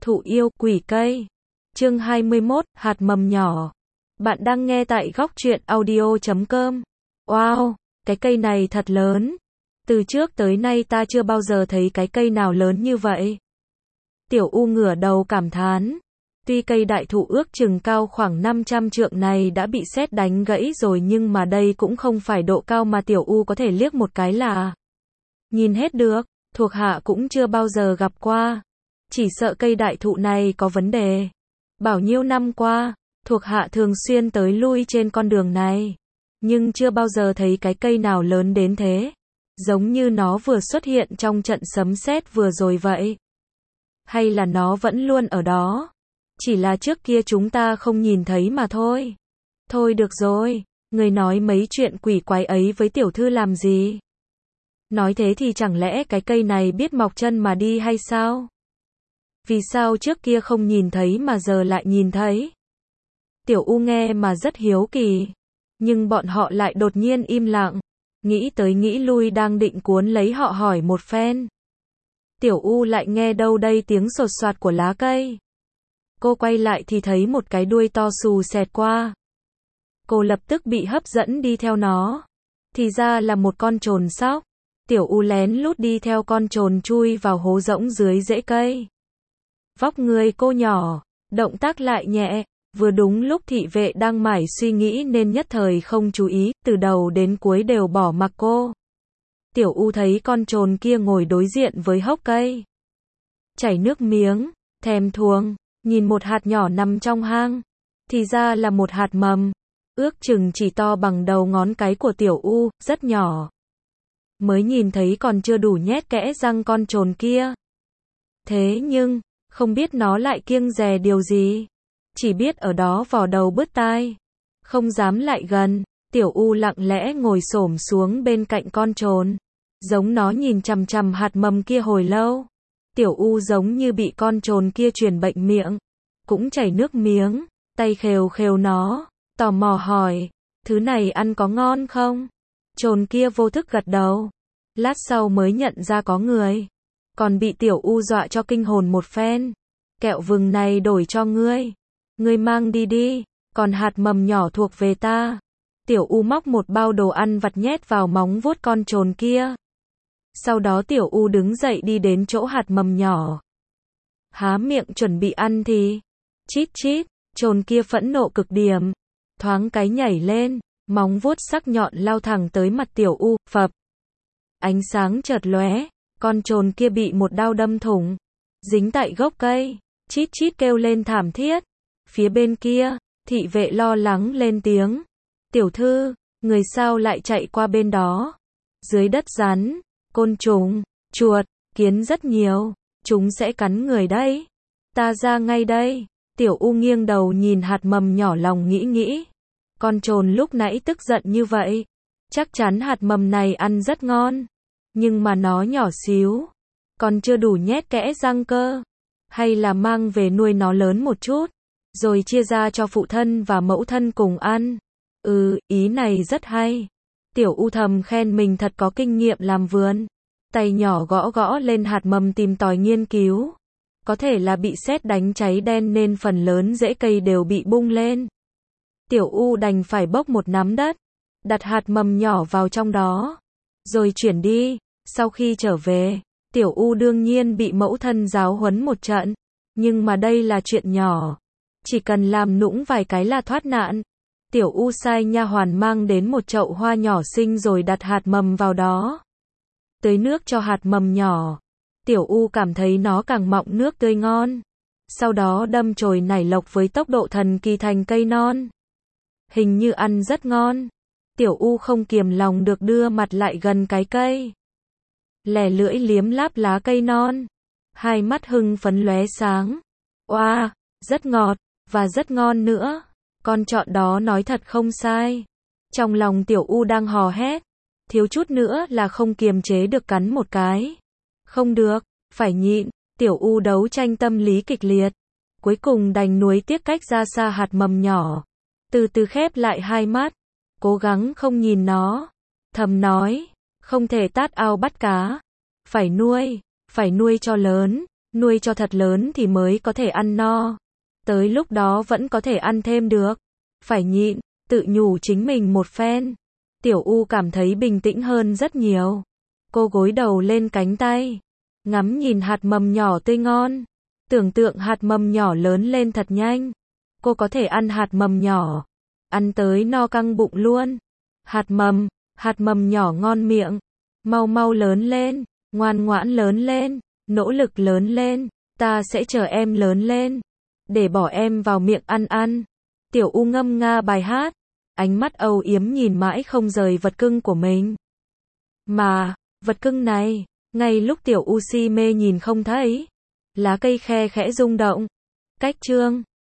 Thụ yêu quỷ cây. Chương 21, hạt mầm nhỏ. Bạn đang nghe tại góc truyện audio.com. Wow, cái cây này thật lớn. Từ trước tới nay ta chưa bao giờ thấy cái cây nào lớn như vậy. Tiểu U ngửa đầu cảm thán. Tuy cây đại thụ ước chừng cao khoảng 500 trượng này đã bị sét đánh gãy rồi, nhưng mà đây cũng không phải độ cao mà Tiểu U có thể liếc một cái là nhìn hết được. Thuộc hạ cũng chưa bao giờ gặp qua. Chỉ sợ cây đại thụ này có vấn đề. Bao nhiêu năm qua, thuộc hạ thường xuyên tới lui trên con đường này, nhưng chưa bao giờ thấy cái cây nào lớn đến thế. Giống như nó vừa xuất hiện trong trận sấm sét vừa rồi vậy. Hay là nó vẫn luôn ở đó, chỉ là trước kia chúng ta không nhìn thấy mà thôi. Thôi được rồi, người nói mấy chuyện quỷ quái ấy với tiểu thư làm gì? Nói thế thì chẳng lẽ cái cây này biết mọc chân mà đi hay sao? Vì sao trước kia không nhìn thấy mà giờ lại nhìn thấy? Tiểu U nghe mà rất hiếu kỳ, nhưng bọn họ lại đột nhiên im lặng, nghĩ tới nghĩ lui đang định cuốn lấy họ hỏi một phen. Tiểu U lại nghe đâu đây tiếng sột soạt của lá cây. Cô quay lại thì thấy một cái đuôi to xù xẹt qua. Cô lập tức bị hấp dẫn đi theo nó. Thì ra là một con trồn sóc. Tiểu U lén lút đi theo con trồn chui vào hố rỗng dưới rễ cây. Vóc người cô nhỏ, động tác lại nhẹ, vừa đúng lúc thị vệ đang mải suy nghĩ nên nhất thời không chú ý, từ đầu đến cuối đều bỏ mặc cô. Tiểu U thấy con trồn kia ngồi đối diện với hốc cây. Chảy nước miếng, thèm thuồng, nhìn một hạt nhỏ nằm trong hang. Thì ra là một hạt mầm, ước chừng chỉ to bằng đầu ngón cái của Tiểu U, rất nhỏ. Mới nhìn thấy còn chưa đủ nhét kẽ răng con trồn kia. Thế nhưng, không biết nó lại kiêng dè điều gì. Chỉ biết ở đó vò đầu bứt tai, không dám lại gần. Tiểu U lặng lẽ ngồi xổm xuống bên cạnh con trồn, giống nó nhìn chằm chằm hạt mầm kia hồi lâu. Tiểu U giống như bị con trồn kia truyền bệnh miệng, cũng chảy nước miếng, tay khều khều nó, tò mò hỏi, thứ này ăn có ngon không? Trồn kia vô thức gật đầu, lát sau mới nhận ra có người, còn bị Tiểu U dọa cho kinh hồn một phen. Kẹo vừng này đổi cho ngươi, ngươi mang đi đi, còn hạt mầm nhỏ thuộc về ta. Tiểu U móc một bao đồ ăn vặt nhét vào móng vuốt con trồn kia. Sau đó Tiểu U đứng dậy đi đến chỗ hạt mầm nhỏ. Há miệng chuẩn bị ăn thì, chít chít, trồn kia phẫn nộ cực điểm, thoáng cái nhảy lên, móng vuốt sắc nhọn lao thẳng tới mặt Tiểu U, phập. Ánh sáng chợt lóe, con trồn kia bị một đao đâm thủng, dính tại gốc cây, chít chít kêu lên thảm thiết. Phía bên kia, thị vệ lo lắng lên tiếng. Tiểu thư, người sao lại chạy qua bên đó? Dưới đất rắn, côn trùng, chuột, kiến rất nhiều, chúng sẽ cắn người đấy. Ta ra ngay đây. Tiểu U nghiêng đầu nhìn hạt mầm nhỏ, lòng nghĩ. Con trồn lúc nãy tức giận như vậy, chắc chắn hạt mầm này ăn rất ngon. Nhưng mà nó nhỏ xíu, còn chưa đủ nhét kẽ răng cơ. Hay là mang về nuôi nó lớn một chút, rồi chia ra cho phụ thân và mẫu thân cùng ăn. Ý này rất hay. Tiểu U thầm khen mình thật có kinh nghiệm làm vườn. Tay nhỏ gõ gõ lên hạt mầm tìm tòi nghiên cứu. Có thể là bị sét đánh cháy đen nên phần lớn rễ cây đều bị bung lên. Tiểu U đành phải bốc một nắm đất, đặt hạt mầm nhỏ vào trong đó, rồi chuyển đi. Sau khi trở về, Tiểu U đương nhiên bị mẫu thân giáo huấn một trận. Nhưng mà đây là chuyện nhỏ, chỉ cần làm nũng vài cái là thoát nạn. Tiểu U sai nha hoàn mang đến một chậu hoa nhỏ xinh rồi đặt hạt mầm vào đó. Tưới nước cho hạt mầm nhỏ. Tiểu U cảm thấy nó càng mọng nước tươi ngon. Sau đó đâm chồi nảy lộc với tốc độ thần kỳ thành cây non. Hình như ăn rất ngon. Tiểu U không kiềm lòng được đưa mặt lại gần cái cây. Lè lưỡi liếm láp lá cây non. Hai mắt hưng phấn lóe sáng. Oa, rất ngọt, và rất ngon nữa. Con trọn đó nói thật không sai. Trong lòng Tiểu U đang hò hét, thiếu chút nữa là không kiềm chế được cắn một cái. Không được, phải nhịn. Tiểu U đấu tranh tâm lý kịch liệt, cuối cùng đành nuối tiếc cách ra xa hạt mầm nhỏ, từ từ khép lại hai mắt, cố gắng không nhìn nó, thầm nói, không thể tát ao bắt cá, phải nuôi cho lớn, Nuôi cho thật lớn thì mới có thể ăn no. Tới lúc đó vẫn có thể ăn thêm được. Phải nhịn, tự nhủ chính mình một phen. Tiểu U cảm thấy bình tĩnh hơn rất nhiều. Cô gối đầu lên cánh tay, ngắm nhìn hạt mầm nhỏ tươi ngon. Tưởng tượng hạt mầm nhỏ lớn lên thật nhanh. Cô có thể ăn hạt mầm nhỏ, ăn tới no căng bụng luôn. Hạt mầm nhỏ ngon miệng. Mau mau lớn lên, ngoan ngoãn lớn lên, nỗ lực lớn lên. Ta sẽ chờ em lớn lên, để bỏ em vào miệng ăn. Tiểu U ngâm nga bài hát, ánh mắt âu yếm nhìn mãi không rời vật cưng của mình. Mà, vật cưng này, ngay lúc Tiểu U si mê nhìn không thấy, lá cây khe khẽ rung động. Cách chương